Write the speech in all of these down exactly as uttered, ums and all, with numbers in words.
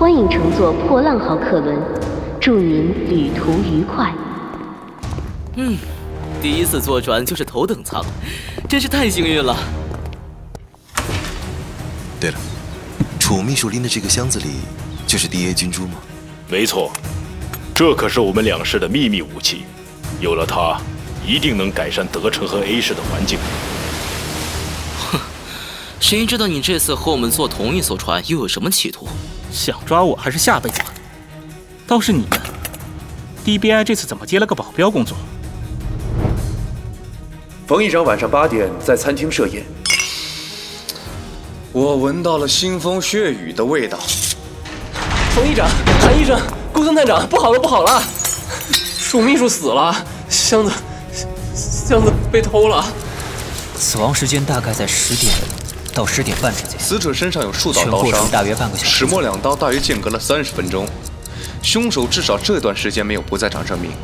欢迎乘坐破浪号客轮，祝您旅途愉快。 嗯，第一次坐船就是头等舱，真是太幸运了。 对了，楚秘书拎的这个箱子里就是 D A 军珠吗？ 没错，这可是我们两市的秘密武器，有了它，一定能改善德城和 A 市的环境。 哼，谁知道你这次和我们坐同一艘船又有什么企图？ 想抓我还是下辈子吧。倒是你们 D B I 这次怎么接了个保镖工作？ 冯议长晚上八点在餐厅设宴， 我闻到了腥风血雨的味道。 冯议长、韩医生、顾森探长，不好了，不好了！楚秘书死了，箱子箱子被偷了。 死亡时间大概在十点到十点半之间。 死者身上有数道刀伤， 全过程大约半个小时。 始末两刀大约间隔了三十分钟，凶手至少这段时间没有不在场证明。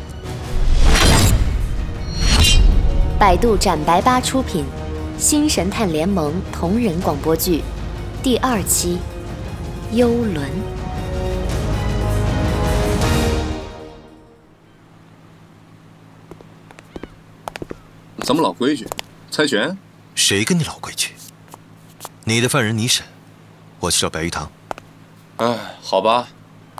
百度斩白八出品，《新神探联盟》同人广播剧第二期《幽轮》。 咱们老规矩，猜拳。 谁跟你老规矩？你的犯人你审，我去找白玉堂。 哎，好吧。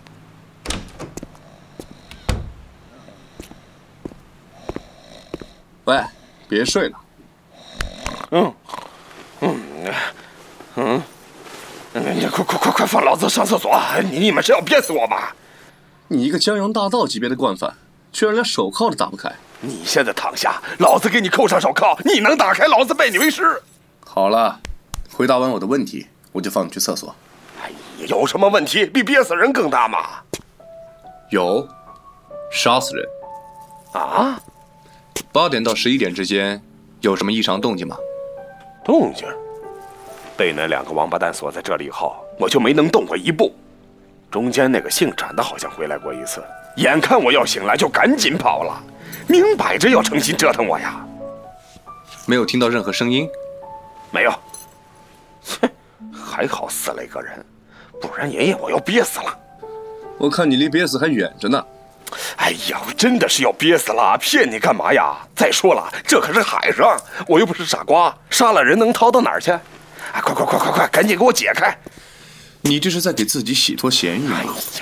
喂，别睡了。 嗯，嗯，嗯，你快快快快放老子上厕所！你你们是要憋死我吗？ 你一个江洋大盗级别的惯犯，居然连手铐都打不开。 你现在躺下，老子给你扣上手铐，你能打开，老子拜你为师。 好了，回答完我的问题，我就放你去厕所。 哎呀，有什么问题比憋死人更大吗？ 有，杀死人。 啊？ 八点到十一点之间，有什么异常动静吗？ 动静？被那两个王八蛋锁在这里以后，我就没能动过一步。中间那个姓展的好像回来过一次，眼看我要醒来，就赶紧跑了。明摆着要诚心折腾我呀！ 没有听到任何声音？ 没有。哼，还好死了一个人，不然爷爷我要憋死了。 我看你离憋死还远着呢。 哎呀，我真的是要憋死了，骗你干嘛呀？再说了，这可是海上，我又不是傻瓜，杀了人能逃到哪儿去？哎，快快快快快，赶紧给我解开！ 你这是在给自己洗脱嫌疑吗？ 哎呀！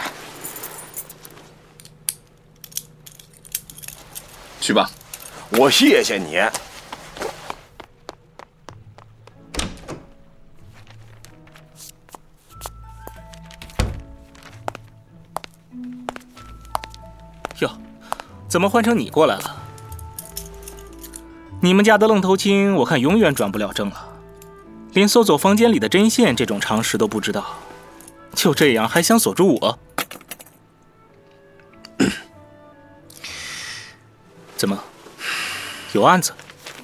去吧， 我谢谢你。 哟，怎么换成你过来了？你们家的愣头青，我看永远转不了正了，连搜走房间里的针线这种常识都不知道，就这样还想锁住我？怎么，有案子？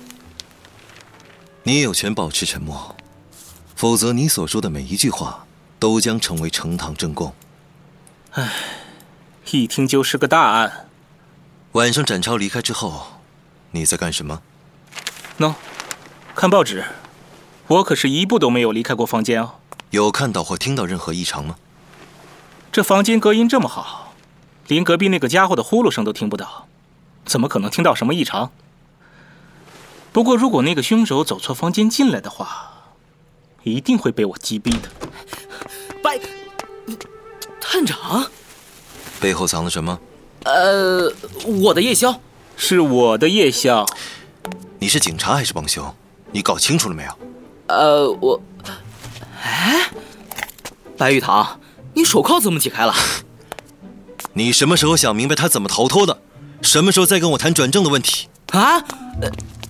你也有权保持沉默，否则你所说的每一句话都将成为呈堂证供。 唉，一听就是个大案。 晚上展超离开之后，你在干什么？ 喏、no, 看报纸。我可是一步都没有离开过房间哦。 有看到或听到任何异常吗？ 这房间隔音这么好，连隔壁那个家伙的呼噜声都听不到。怎么可能听到什么异常？不过，如果那个凶手走错房间进来的话，一定会被我击毙的。 白探长， 背后藏了什么？ 呃，我的夜宵。 是我的夜宵。 你是警察还是帮凶？你搞清楚了没有？ 呃，我……哎，白玉堂，你手铐怎么解开了？ 你什么时候想明白他怎么逃脱的？什么时候再跟我谈转正的问题？ 啊？呃，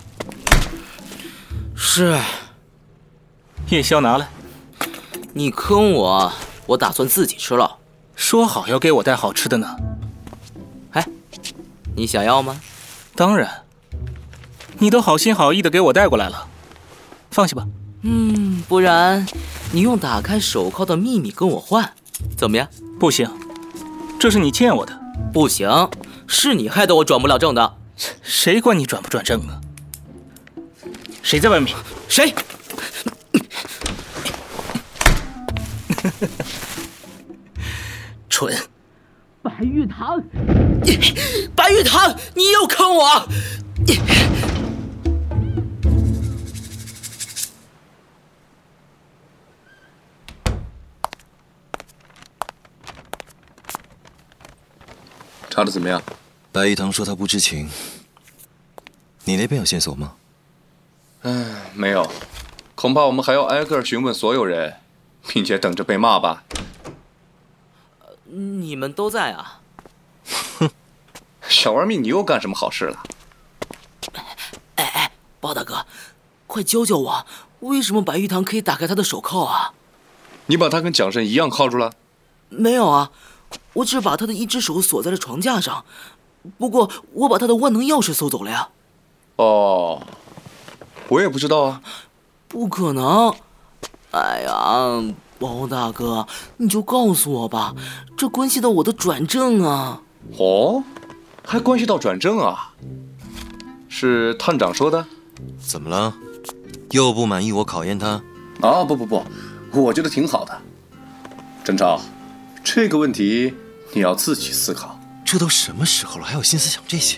是。 夜宵拿来。 你坑我，我打算自己吃了。 说好要给我带好吃的呢。 哎，你想要吗？ 当然。你都好心好意的给我带过来了，放下吧。 嗯，不然你用打开手铐的秘密跟我换，怎么样？ 不行，这是你欠我的。 不行，是你害得我转不了正的。 谁管你转不转正啊？谁在外面？ 谁？ 蠢！ 白玉堂， 白玉堂，你又坑我！ 查的怎么样？ 白玉堂说他不知情。你那边有线索吗？ 嗯，没有，恐怕我们还要挨个询问所有人，并且等着被骂吧。 你们都在啊？ 哼，小玩命，你又干什么好事了？ 哎哎，包大哥，快教教我，为什么白玉堂可以打开他的手铐啊？ 你把他跟蒋胜一样铐住了？ 没有啊，我只是把他的一只手锁在了床架上，不过我把他的万能钥匙搜走了呀。 哦，我也不知道啊。 不可能！哎呀，包大哥，你就告诉我吧，这关系到我的转正啊！ 哦，还关系到转正啊？是探长说的？ 怎么了？又不满意我考验他？ 啊，不不不，我觉得挺好的。郑超，这个问题你要自己思考。 这都什么时候了，还有心思想这些？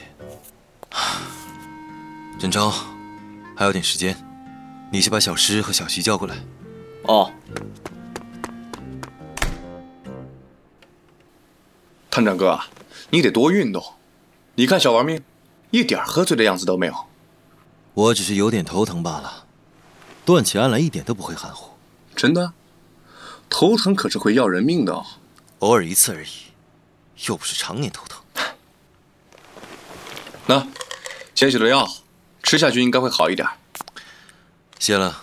郑超，还有点时间，你去把小诗和小徐叫过来。 哦。 探长哥，你得多运动。你看小玩命，一点喝醉的样子都没有。 我只是有点头疼罢了，断起案来一点都不会含糊。 真的？头疼可是会要人命的哦。 偶尔一次而已，又不是常年头疼。 那，些许的药，吃下去应该会好一点。 谢了。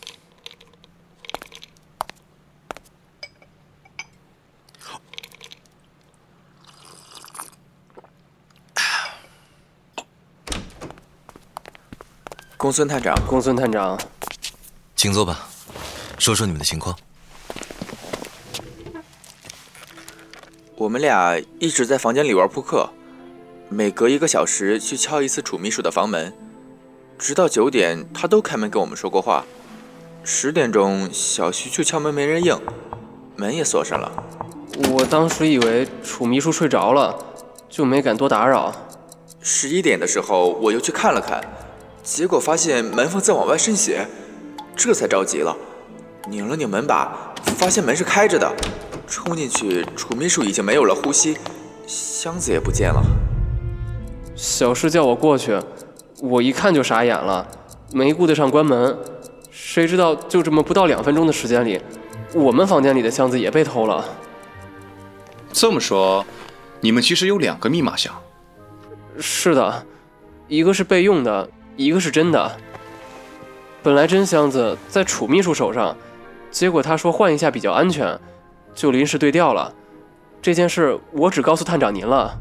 公孙探长， 公孙探长， 请坐吧，说说你们的情况。 我们俩一直在房间里玩扑克，每隔一个小时去敲一次楚秘书的房门，直到九点他都开门跟我们说过话。十点钟小徐去敲门没人应，门也锁上了。 我当时以为楚秘书睡着了，就没敢多打扰。 十一点的时候我又去看了看，结果发现门缝在往外渗血，这才着急了，拧了拧门把，发现门是开着的，冲进去，楚秘书已经没有了呼吸，箱子也不见了。 小诗叫我过去，我一看就傻眼了，没顾得上关门，谁知道就这么不到两分钟的时间里，我们房间里的箱子也被偷了。 这么说，你们其实有两个密码箱？ 是的，一个是备用的，一个是真的。本来真箱子在楚秘书手上，结果他说换一下比较安全，就临时对调了。这件事我只告诉探长您了。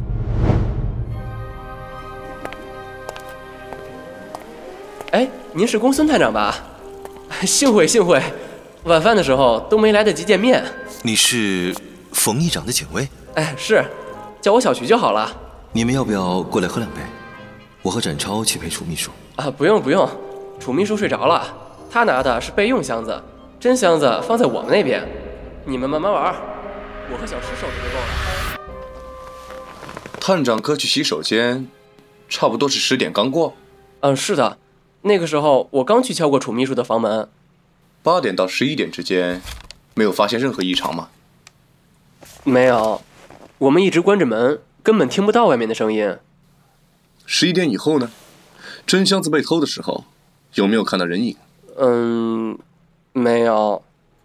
哎，您是公孙探长吧？幸会幸会，晚饭的时候都没来得及见面。 你是冯议长的警卫？ 哎，是，叫我小徐就好了。 你们要不要过来喝两杯？我和展超去陪楚秘书。 啊，不用不用，楚秘书睡着了，他拿的是备用箱子，真箱子放在我们那边，你们慢慢玩，我和小诗守着就够了。 探长哥去洗手间，差不多是十点刚过。 嗯，是的，那个时候我刚去敲过楚秘书的房门。 八点到十一点之间，没有发现任何异常吗？ 没有，我们一直关着门，根本听不到外面的声音。 十一点以后呢？真箱子被偷的时候，有没有看到人影？ 嗯，没有。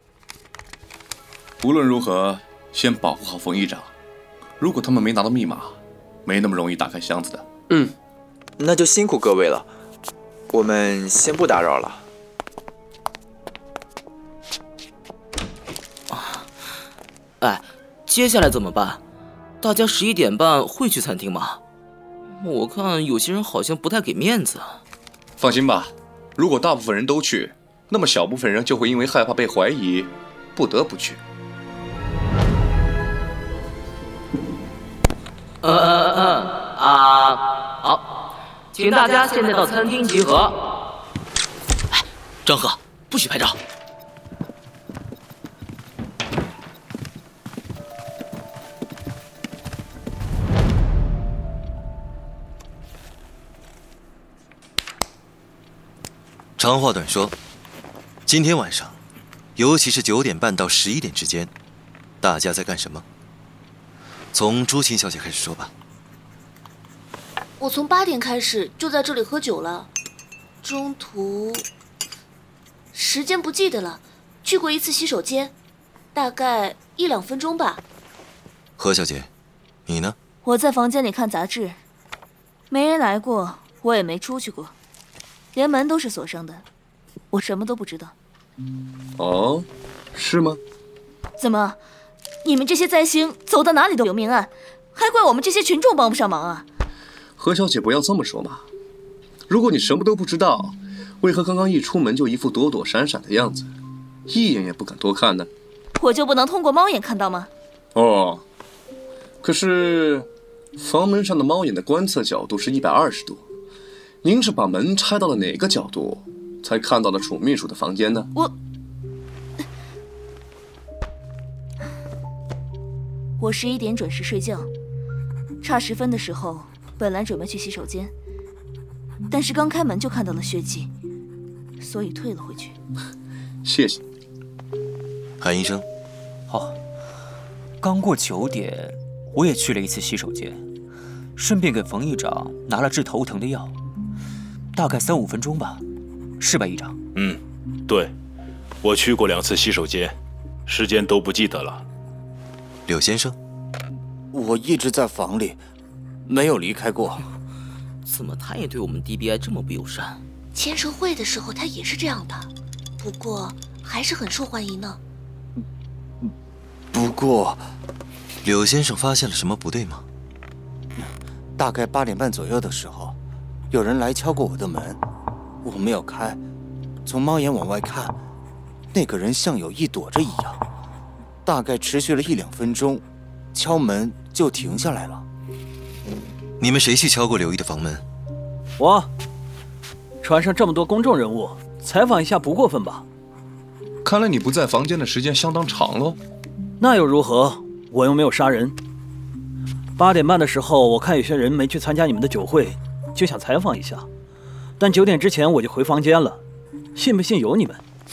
无论如何，先保护好冯议长。如果他们没拿到密码，没那么容易打开箱子的。 嗯， 那就辛苦各位了，我们先不打扰了。 啊，哎，接下来怎么办？大家十一点半会去餐厅吗？我看有些人好像不太给面子。 放心吧，如果大部分人都去，那么小部分人就会因为害怕被怀疑，不得不去。 嗯嗯嗯啊，好，请大家现在到餐厅集合。哎，张赫，不许拍照。 长话短说，今天晚上，尤其是九点半到十一点之间，大家在干什么？从朱琴小姐开始说吧。 我从八点开始就在这里喝酒了，中途时间不记得了，去过一次洗手间，大概一两分钟吧。 何小姐，你呢？ 我在房间里看杂志，没人来过，我也没出去过，连门都是锁上的，我什么都不知道。 哦，是吗？ 怎么，你们这些灾星走到哪里都有命案，还怪我们这些群众帮不上忙啊？ 何小姐，不要这么说嘛。如果你什么都不知道，为何刚刚一出门就一副躲躲闪闪的样子，一眼也不敢多看呢？ 我就不能通过猫眼看到吗？ 哦，可是房门上的猫眼的观测角度是一百二十度，您是把门拆到了哪个角度，才看到了楚秘书的房间呢？ 我我十一点准时睡觉，差十分的时候，本来准备去洗手间，但是刚开门就看到了血迹，所以退了回去。 谢谢。 韩医生， 哦，刚过九点，我也去了一次洗手间，顺便给冯议长拿了治头疼的药，大概三五分钟吧，是吧，议长？ 嗯，对，我去过两次洗手间，时间都不记得了。 柳先生， 我一直在房里，没有离开过。 怎么他也对我们 D B I 这么不友善？ 签售会的时候他也是这样的，不过还是很受欢迎呢。 不过， 柳先生发现了什么不对吗？ 大概八点半左右的时候，有人来敲过我的门，我没有开，从猫眼往外看，那个人像有意躲着一样。大概持续了一两分钟，敲门就停下来了。 你们谁去敲过刘毅的房门？ 我。船上这么多公众人物，采访一下不过分吧？ 看来你不在房间的时间相当长喽。 那又如何？我又没有杀人。八点半的时候，我看有些人没去参加你们的酒会，就想采访一下。但九点之前我就回房间了，信不信由你们。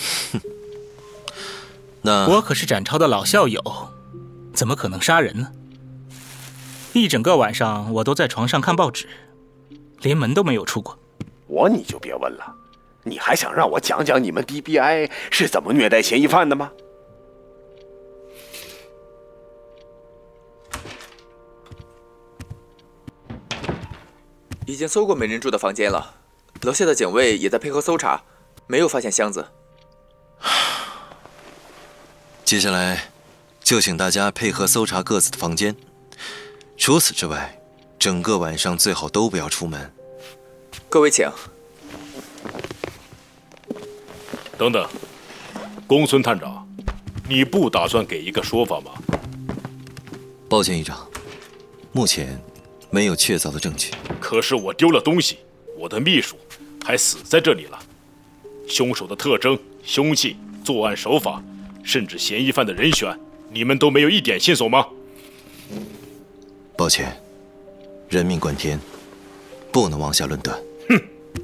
那我可是展超的老校友，怎么可能杀人呢？一整个晚上我都在床上看报纸，连门都没有出过。 我你就别问了，你还想让我讲讲你们 D B I 是怎么虐待嫌疑犯的吗？ 已经搜过没人住的房间了，楼下的警卫也在配合搜查，没有发现箱子。 接下来，就请大家配合搜查各自的房间。除此之外，整个晚上最好都不要出门。 各位请。 等等，公孙探长，你不打算给一个说法吗？ 抱歉，议长，目前没有确凿的证据。 可是我丢了东西，我的秘书还死在这里了。凶手的特征、凶器、作案手法，甚至嫌疑犯的人选，你们都没有一点线索吗？ 抱歉，人命关天，不能妄下论断。 哼！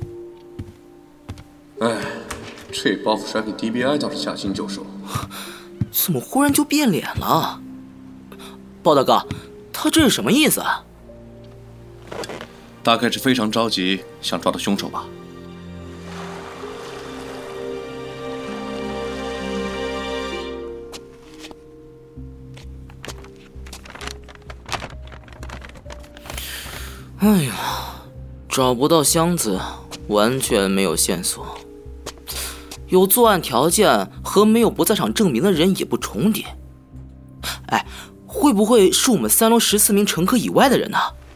哎，这包袱甩给 D B I 倒是驾轻就熟。 怎么忽然就变脸了？包大哥，他这是什么意思啊？ 大概是非常着急，想抓到凶手吧。 哎呀，找不到箱子，完全没有线索。有作案条件和没有不在场证明的人也不重叠。哎，会不会是我们三楼十四名乘客以外的人呢？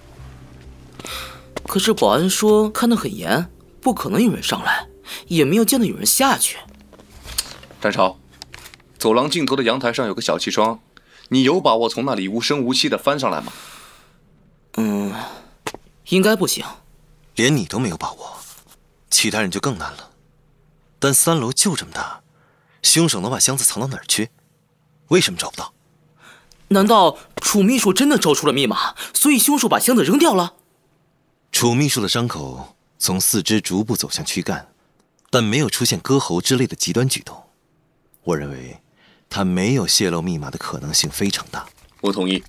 可是保安说看得很严，不可能有人上来，也没有见到有人下去。 展超，走廊尽头的阳台上有个小气窗，你有把握从那里无声无息地翻上来吗？ 嗯，应该不行。 连你都没有把握，其他人就更难了。但三楼就这么大，凶手能把箱子藏到哪儿去？为什么找不到？ 难道楚秘书真的招出了密码，所以凶手把箱子扔掉了？ 楚秘书的伤口从四肢逐步走向躯干， 但没有出现割喉之类的极端举动。我认为他没有泄露密码的可能性非常大。 我同意。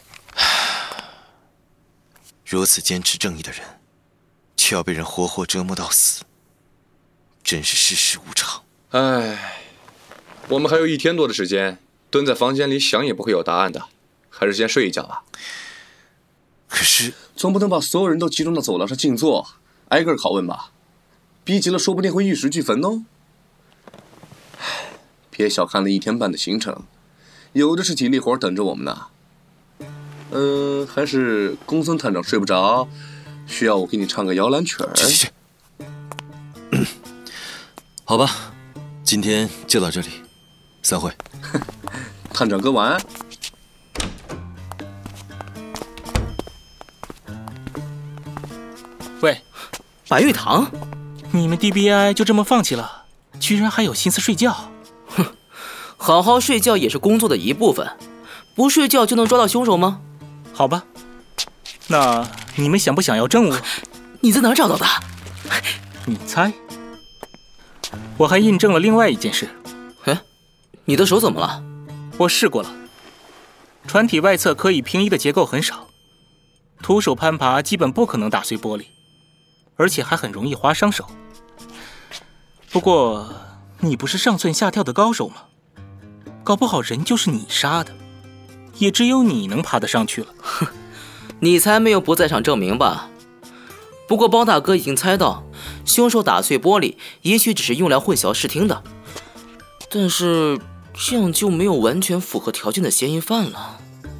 如此坚持正义的人，却要被人活活折磨到死，真是世事无常。 唉，我们还有一天多的时间，蹲在房间里想也不会有答案的，还是先睡一觉吧。 可是， 总不能把所有人都集中到走廊上静坐，挨个拷问吧？逼急了，说不定会玉石俱焚哦。别小看了一天半的行程，有的是体力活等着我们呢。嗯、呃，还是公孙探长睡不着，需要我给你唱个摇篮曲儿。 去去去，好吧，今天就到这里，散会。 探长哥晚安。 喂， 白玉堂， 你们 D B I 就这么放弃了？居然还有心思睡觉？ 哼，好好睡觉也是工作的一部分，不睡觉就能抓到凶手吗？ 好吧，那你们想不想要证物？ 你在哪儿找到的？ 你猜。我还印证了另外一件事。 哎，你的手怎么了？ 我试过了，船体外侧可以平移的结构很少，徒手攀爬基本不可能打碎玻璃，而且还很容易划伤手。不过你不是上蹿下跳的高手吗？搞不好人就是你杀的，也只有你能爬得上去了。 哼，你才没有不在场证明吧？不过包大哥已经猜到，凶手打碎玻璃也许只是用来混淆视听的，但是这样就没有完全符合条件的嫌疑犯了。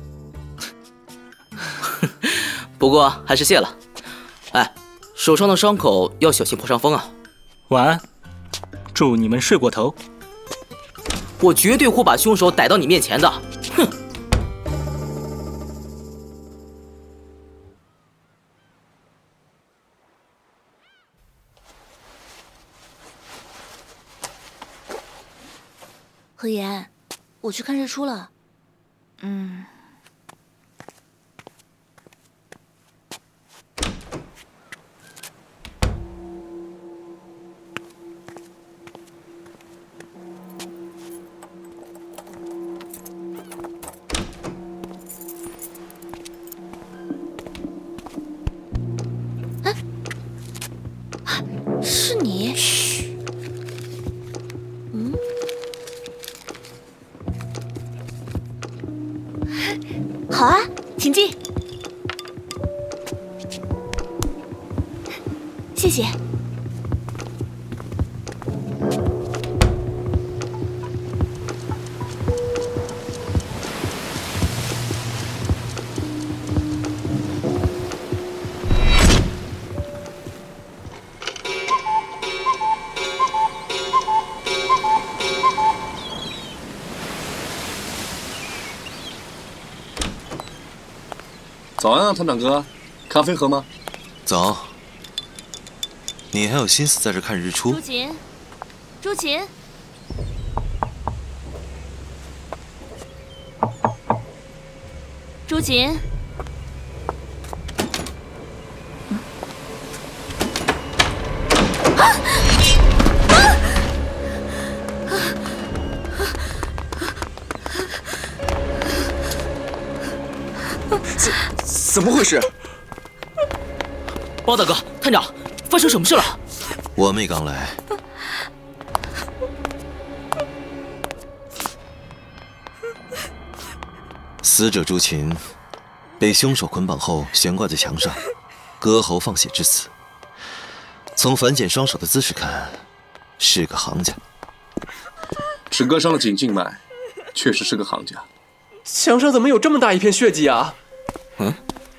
不过还是谢了。哎，手上的伤口要小心破伤风啊。 晚安，祝你们睡过头。 我绝对会把凶手逮到你面前的。哼！ 何言，我去看日出了。嗯。是你？嘘。嗯。好啊，请进。谢谢。 早安啊，探长哥，咖啡喝吗？ 早。你还有心思在这看日出？ 朱琴，朱琴，朱琴，啊！ 怎怎么回事？ 包大哥，探长，发生什么事了？ 我妹刚来。死者朱琴被凶手捆绑后悬挂在墙上，割喉放血致死。从反剪双手的姿势看，是个行家。 只割伤了颈静脉，确实是个行家。 墙上怎么有这么大一片血迹啊？ 嗯，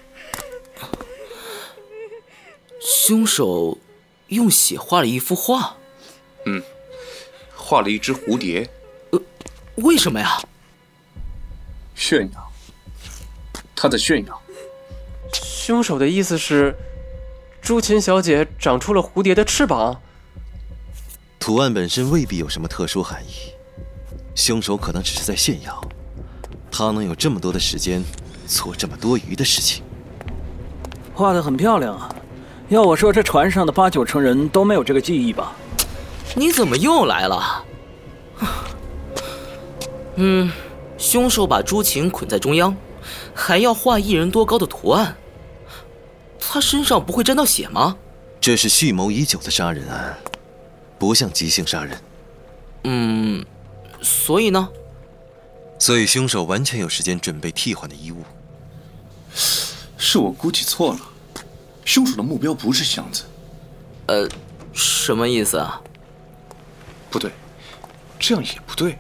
凶手用血画了一幅画。 嗯，画了一只蝴蝶。 呃，为什么呀？ 炫耀，他在炫耀。 凶手的意思是，朱琴小姐长出了蝴蝶的翅膀。 图案本身未必有什么特殊含义，凶手可能只是在炫耀，他能有这么多的时间做这么多余的事情。 画得很漂亮啊，要我说，这船上的八九成人都没有这个技艺吧？ 你怎么又来了？嗯，凶手把朱晴捆在中央，还要画一人多高的图案。他身上不会沾到血吗？ 这是蓄谋已久的杀人案，不像即兴杀人。 嗯，所以呢？ 所以凶手完全有时间准备替换的衣物。 是我估计错了，凶手的目标不是箱子。 呃，什么意思啊？ 不对，这样也不对。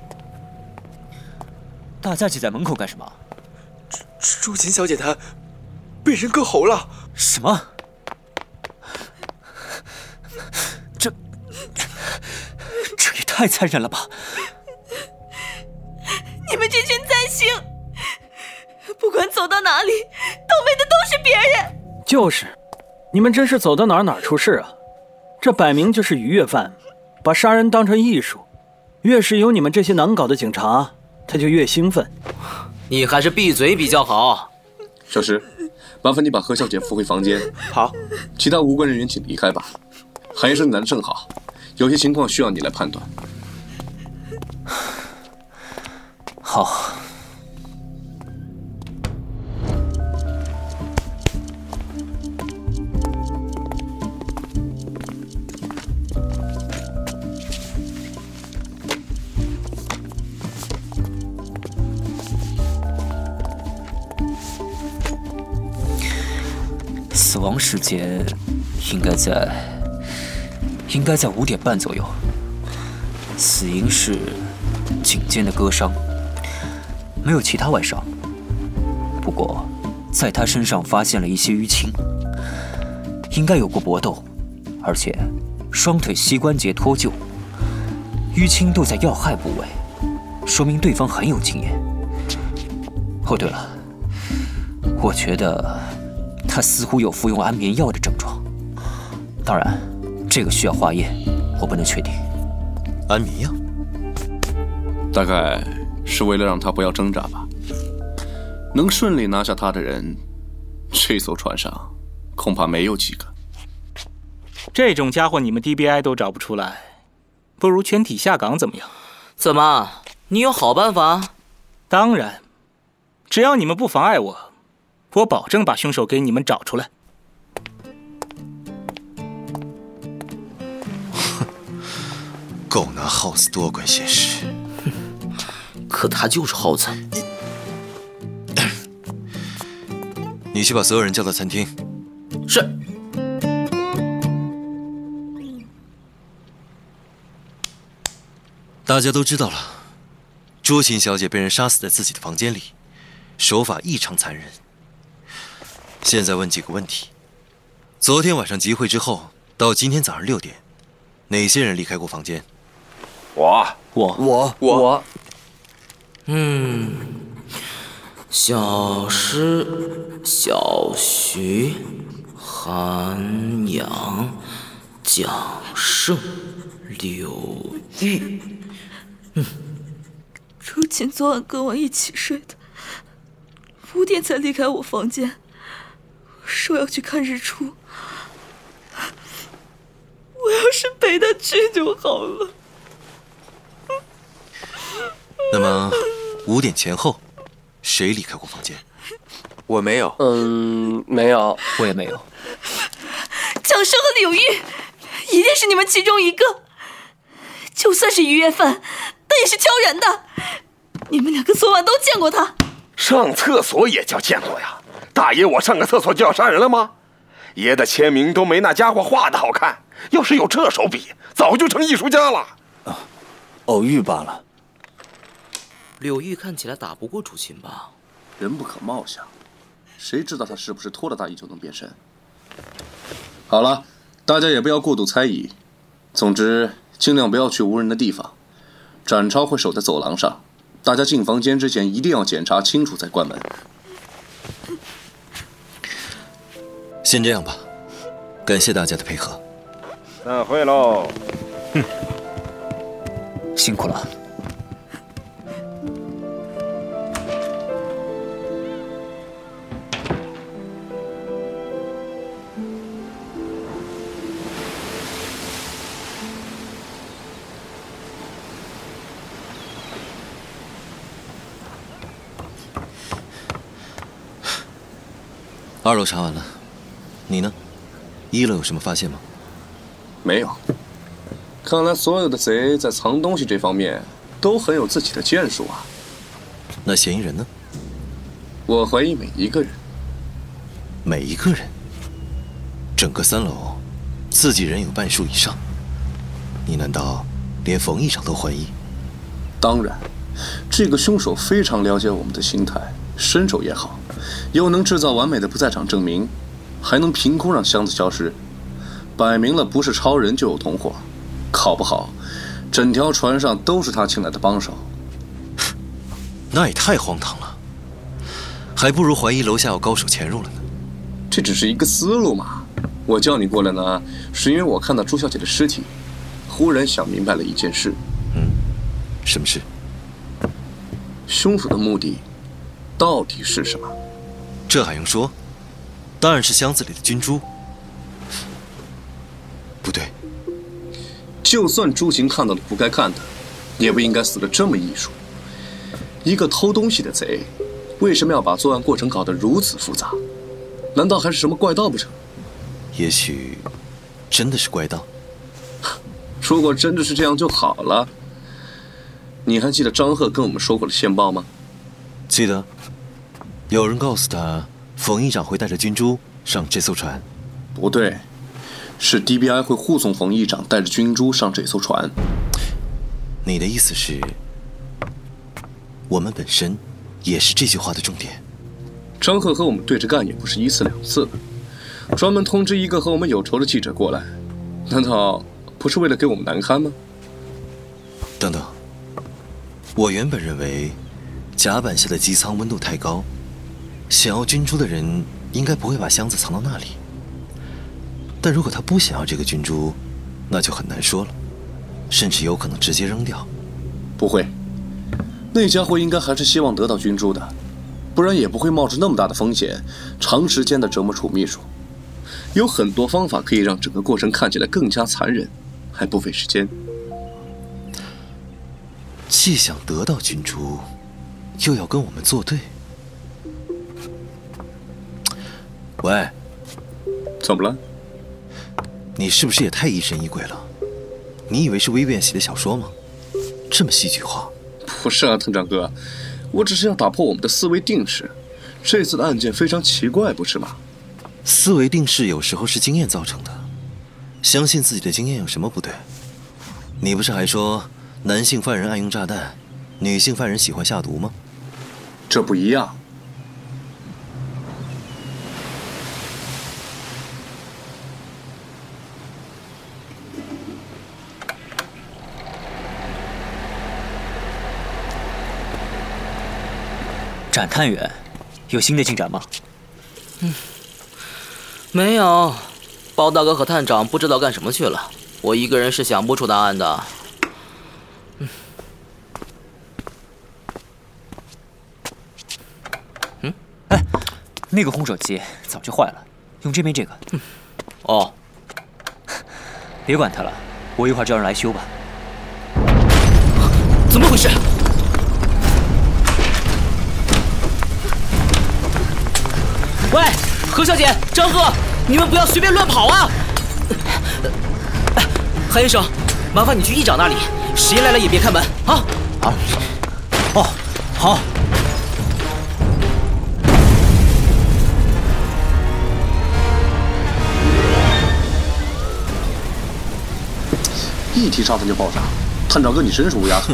大家挤在门口干什么？ 朱琴小姐她被人割喉了。 什么？这这也太残忍了吧！ 你们这群灾星，不管走到哪里，倒霉的都是别人。 就是，你们真是走到哪儿哪儿出事啊！这摆明就是愉悦犯，把杀人当成艺术。越是有你们这些难搞的警察，他就越兴奋。 你还是闭嘴比较好。 小石，麻烦你把何小姐扶回房间。 好， 其他无关人员请离开吧。韩医生来的正好，有些情况需要你来判断。 好。死亡时间应该在应该在五点半左右。死因是颈肩的割伤，没有其他外伤。不过，在他身上发现了一些淤青，应该有过搏斗，而且双腿膝关节脱臼，淤青都在要害部位，说明对方很有经验。哦，对了，我觉得他似乎有服用安眠药的症状，当然，这个需要化验，我不能确定。 安眠药？ 大概是为了让他不要挣扎吧。能顺利拿下他的人，这艘船上恐怕没有几个。 这种家伙你们 D B I 都找不出来，不如全体下岗怎么样？ 怎么？你有好办法？ 当然，只要你们不妨碍我，我保证把凶手给你们找出来。 够拿耗子多管闲事。 可他就是耗子。 你去把所有人叫到餐厅。 是。 大家都知道了，朱琴小姐被人杀死在自己的房间里，手法异常残忍。现在问几个问题：昨天晚上集会之后到今天早上六点，哪些人离开过房间？ 我， 我， 我，我。 嗯，小诗、小徐、韩阳、蒋胜、柳玉。嗯， 朱琴昨晚跟我一起睡的，五点才离开我房间，说要去看日出。我要是陪他去就好了。 那么，五点前后，谁离开过房间？ 我没有。 嗯，没有。 我也没有。 蒋胜和柳玉，一定是你们其中一个。就算是愉悦犯，那也是挑人的。你们两个昨晚都见过他。 上厕所也叫见过呀？大爷，我上个厕所就要杀人了吗？爷的签名都没那家伙画的好看，要是有这手笔，早就成艺术家了。 啊，偶遇罢了。 柳玉看起来打不过朱琴吧？ 人不可貌相，谁知道他是不是脱了大衣就能变身？好了，大家也不要过度猜疑。总之，尽量不要去无人的地方。展超会守在走廊上，大家进房间之前一定要检查清楚再关门。 先这样吧，感谢大家的配合。 散会喽。 哼，辛苦了。 二楼查完了，你呢？一楼有什么发现吗？ 没有。看来所有的贼在藏东西这方面都很有自己的建树啊。 那嫌疑人呢？ 我怀疑每一个人。 每一个人？整个三楼，自己人有半数以上。你难道连冯议长都怀疑？ 当然，这个凶手非常了解我们的心态，身手也好，又能制造完美的不在场证明，还能凭空让箱子消失，摆明了不是超人就有同伙，搞不好整条船上都是他请来的帮手。 那也太荒唐了，还不如怀疑楼下有高手潜入了呢。 这只是一个思路嘛。我叫你过来呢，是因为我看到朱小姐的尸体，忽然想明白了一件事。 嗯，什么事？ 凶手的目的到底是什么？ 这还用说？当然是箱子里的军珠。不对， 就算朱行看到了不该看的，也不应该死得这么艺术。一个偷东西的贼，为什么要把作案过程搞得如此复杂？难道还是什么怪盗不成？ 也许真的是怪盗。 如果真的是这样就好了。你还记得张贺跟我们说过的线报吗？ 记得。有人告诉他，冯议长会带着军珠上这艘船。 不对，是 D B I 会护送冯议长带着军珠上这艘船。 你的意思是，我们本身也是这句话的重点？ 张贺和我们对着干也不是一次两次，专门通知一个和我们有仇的记者过来，难道不是为了给我们难堪吗？ 等等，我原本认为甲板下的机舱温度太高，想要军珠的人应该不会把箱子藏到那里。但如果他不想要这个军珠，那就很难说了，甚至有可能直接扔掉。 不会，那家伙应该还是希望得到军珠的，不然也不会冒着那么大的风险，长时间的折磨楚秘书。有很多方法可以让整个过程看起来更加残忍，还不费时间。 既想得到军珠，又要跟我们作对。喂， 怎么了？ 你是不是也太疑神疑鬼了？你以为是微编写的小说吗？这么戏剧化？ 不是啊，藤长哥，我只是要打破我们的思维定式。这次的案件非常奇怪，不是吗？ 思维定式有时候是经验造成的，相信自己的经验有什么不对？你不是还说男性犯人爱用炸弹，女性犯人喜欢下毒吗？ 这不一样。 展探员，有新的进展吗？ 嗯，没有。包大哥和探长不知道干什么去了，我一个人是想不出答案的。嗯。 嗯，哎，那个烘手机早就坏了，用这边这个。 嗯。哦。 别管它了，我一会儿叫人来修吧。 怎么回事？喂，何小姐、张贺，你们不要随便乱跑啊！韩医生，麻烦你去议长那里，谁来了也别开门啊！ 啊，哦，好。 一提炸弹就爆炸，探长哥你真是乌鸦嘴。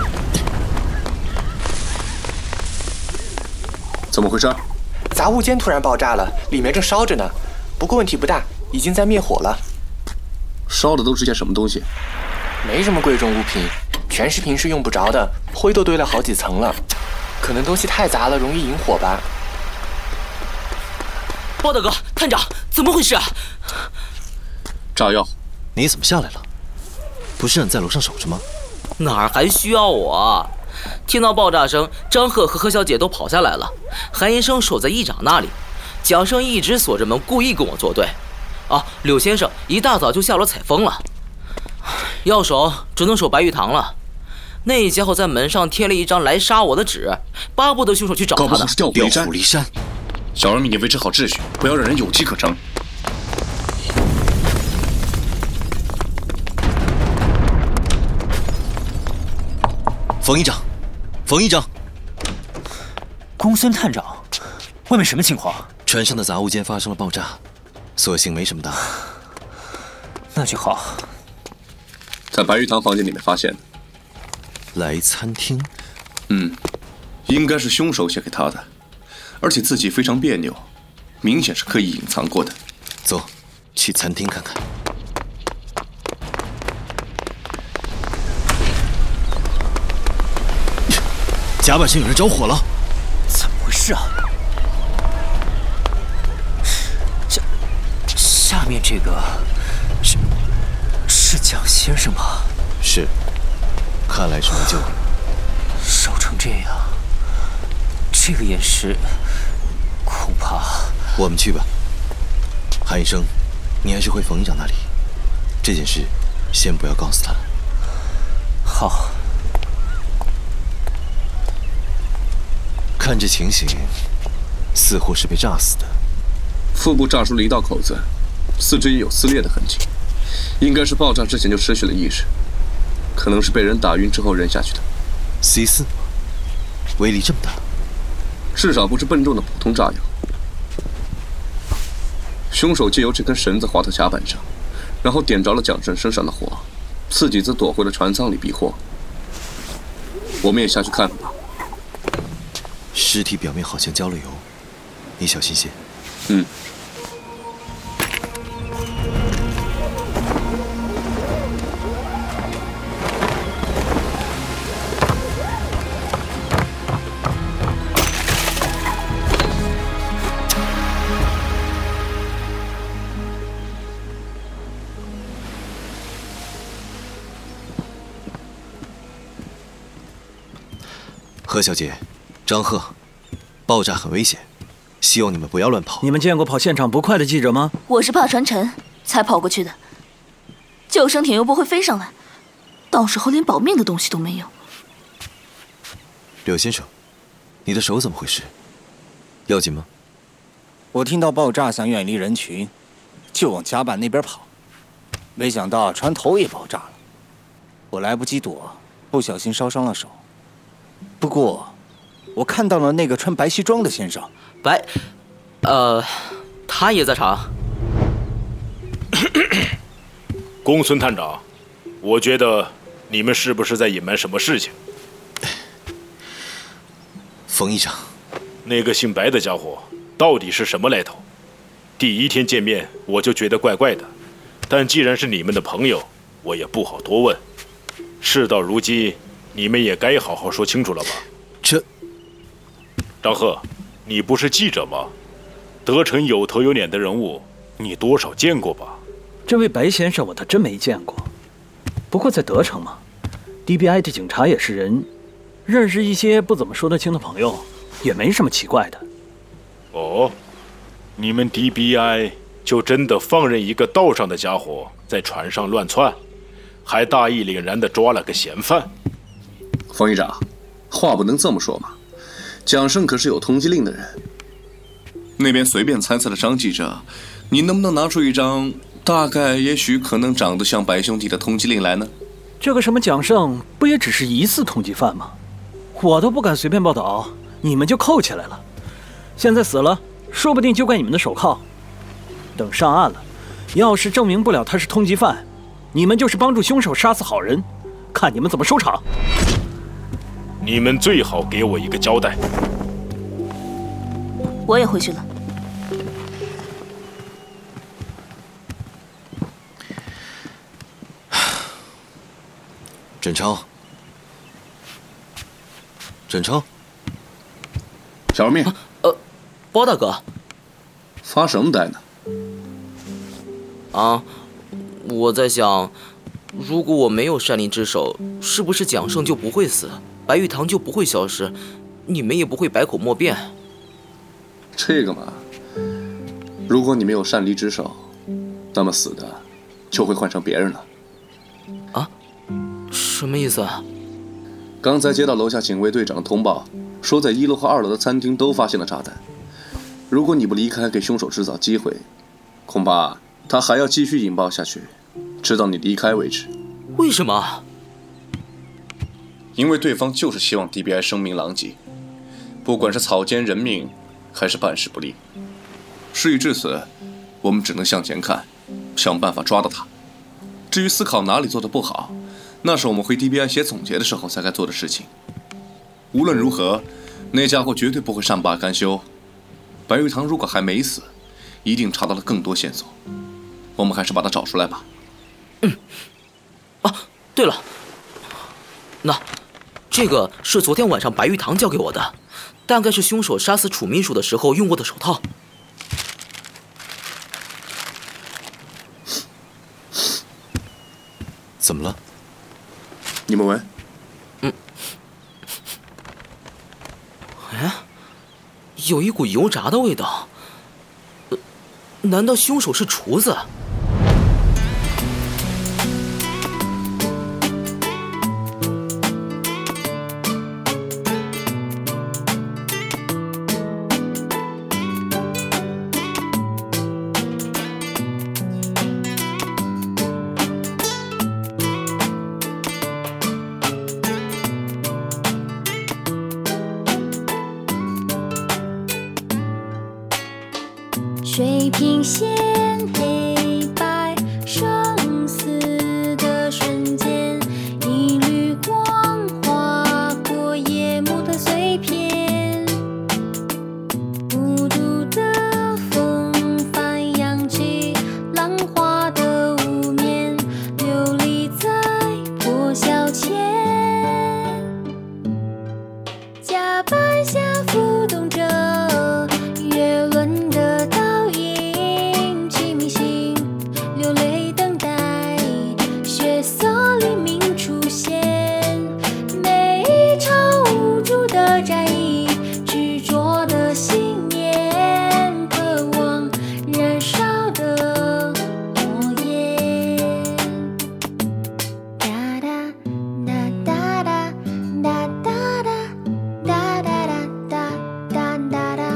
怎么回事？ 杂物间突然爆炸了，里面正烧着呢。不过问题不大，已经在灭火了。 烧的都是些什么东西？ 没什么贵重物品，全是平时用不着的，灰都堆了好几层了。可能东西太杂了，容易引火吧。 包大哥、探长，怎么回事啊？ 炸药， 你怎么下来了？不是让你在楼上守着吗？ 哪儿还需要我？听到爆炸声，张贺和何小姐都跑下来了，韩医生守在议长那里，蒋胜一直锁着门，故意跟我作对。啊，柳先生一大早就下楼采风了，要守只能守白玉堂了。那家伙在门上贴了一张来杀我的纸，巴不得凶手去找他呢。 调虎离山。 小而密，你维持好秩序，不要让人有机可乘。 冯议长，冯议长， 公孙探长，外面什么情况？ 船上的杂物间发生了爆炸，所幸没什么大碍。 那就好。 在白玉堂房间里面发现的。 来餐厅？ 嗯，应该是凶手写给他的，而且字迹非常别扭，明显是刻意隐藏过的。 走，去餐厅看看。甲板上有人着火了， 怎么回事啊？下下面这个是是蒋先生吗？ 是，看来是没救了。 烧成这样，这个岩石恐怕…… 我们去吧。韩医生，你还是回冯医长那里，这件事先不要告诉他。 好。 看这情形，似乎是被炸死的。 腹部炸出了一道口子，四肢也有撕裂的痕迹，应该是爆炸之前就失去了意识，可能是被人打晕之后扔下去的。 C 四，威力这么大， 至少不是笨重的普通炸药。凶手借由这根绳子滑到甲板上，然后点着了蒋胜身上的火，自己则躲回了船舱里避祸。我们也下去看看吧。 尸体表面好像浇了油，你小心些。 嗯。 何小姐，张贺，爆炸很危险，希望你们不要乱跑。 你们见过跑现场不快的记者吗？ 我是怕船沉才跑过去的，救生艇又不会飞上来，到时候连保命的东西都没有。 柳先生，你的手怎么回事？要紧吗？ 我听到爆炸，想远离人群，就往甲板那边跑，没想到船头也爆炸了，我来不及躲，不小心烧伤了手。不过，我看到了那个穿白西装的先生。 白，呃，他也在场。 公孙探长，我觉得你们是不是在隐瞒什么事情？ 冯议长， 那个姓白的家伙到底是什么来头？第一天见面我就觉得怪怪的，但既然是你们的朋友，我也不好多问。事到如今，你们也该好好说清楚了吧？ 这， 张贺，你不是记者吗？德城有头有脸的人物，你多少见过吧？ 这位白先生我倒真没见过，不过在德城嘛 ，D B I 的警察也是人，认识一些不怎么说得清的朋友，也没什么奇怪的。 哦，你们 D B I 就真的放任一个道上的家伙在船上乱窜，还大义凛然地抓了个嫌犯？ 冯议长，话不能这么说嘛，蒋胜可是有通缉令的人。那边随便参赛的张记者，你能不能拿出一张大概也许可能长得像白兄弟的通缉令来呢？ 这个什么蒋胜不也只是疑似通缉犯吗？我都不敢随便报道，你们就扣起来了。现在死了，说不定就怪你们的手铐。等上岸了，要是证明不了他是通缉犯，你们就是帮助凶手杀死好人，看你们怎么收场。 你们最好给我一个交代。 我也回去了。 沈超，沈超， 小二命。 呃，包大哥， 发什么呆呢？ 啊，我在想，如果我没有擅离职守，是不是蒋胜就不会死，白玉堂就不会消失，你们也不会百口莫辩？ 这个嘛，如果你没有擅离职守，那么死的就会换成别人了。 啊？什么意思啊？ 刚才接到楼下警卫队长的通报，说在一楼和二楼的餐厅都发现了炸弹。 如果你不离开，给凶手制造机会，恐怕他还要继续引爆下去，直到你离开为止。 为什么？ 因为对方就是希望 D B I 声名狼藉，不管是草菅人命，还是办事不力。事已至此，我们只能向前看，想办法抓到他。至于思考哪里做得不好，那是我们回 D B I 写总结的时候才该做的事情。无论如何，那家伙绝对不会善罢甘休。白玉堂如果还没死，一定查到了更多线索。我们还是把他找出来吧。 嗯。啊，对了，那这个是昨天晚上白玉堂交给我的，大概是凶手杀死楚秘书的时候用过的手套。 怎么了？ 你们闻。 嗯。哎，有一股油炸的味道。呃，难道凶手是厨子？ 水平线黑白生死的瞬间，一缕光划过夜幕的碎片，孤独的风帆扬起浪花的无眠，流离在破晓前，甲板下浮动着月轮的倒影，启明星流泪等待血色黎明出现，每一场无助的战役，执着的信念，渴望燃烧的火焰。哒哒哒哒哒哒哒哒哒哒哒哒哒哒。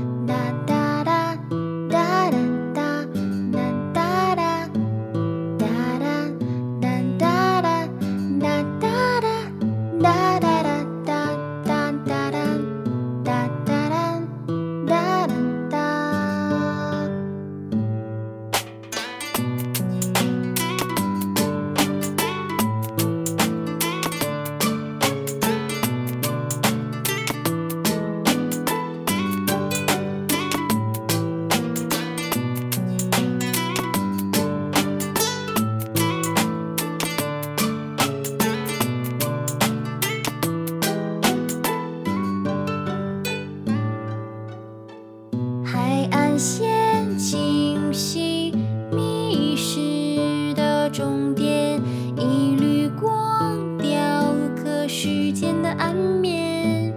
海岸线清晰，迷失的终点，一缕光雕刻时间的暗面，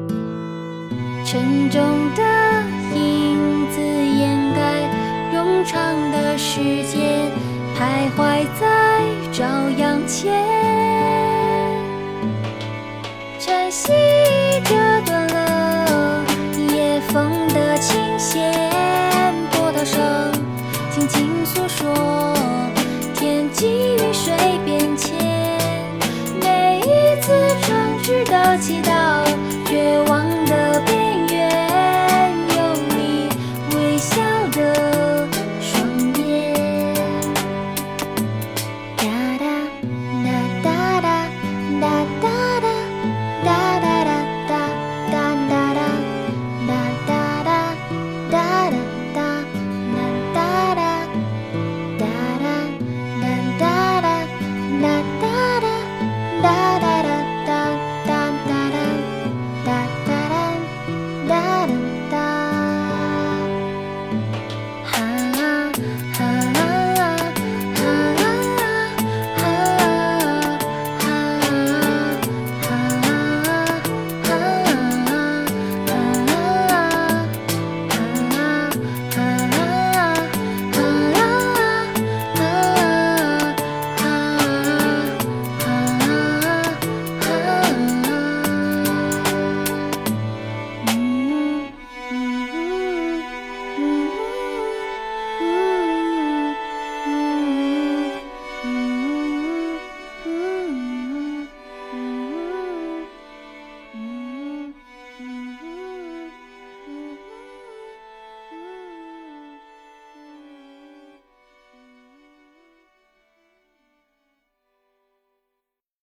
沉重的影子掩盖冗长的时间，徘徊在朝阳前，晨曦折断了夜风的琴弦，波涛声轻轻诉说，天际云水变迁，每一次诚挚的祈祷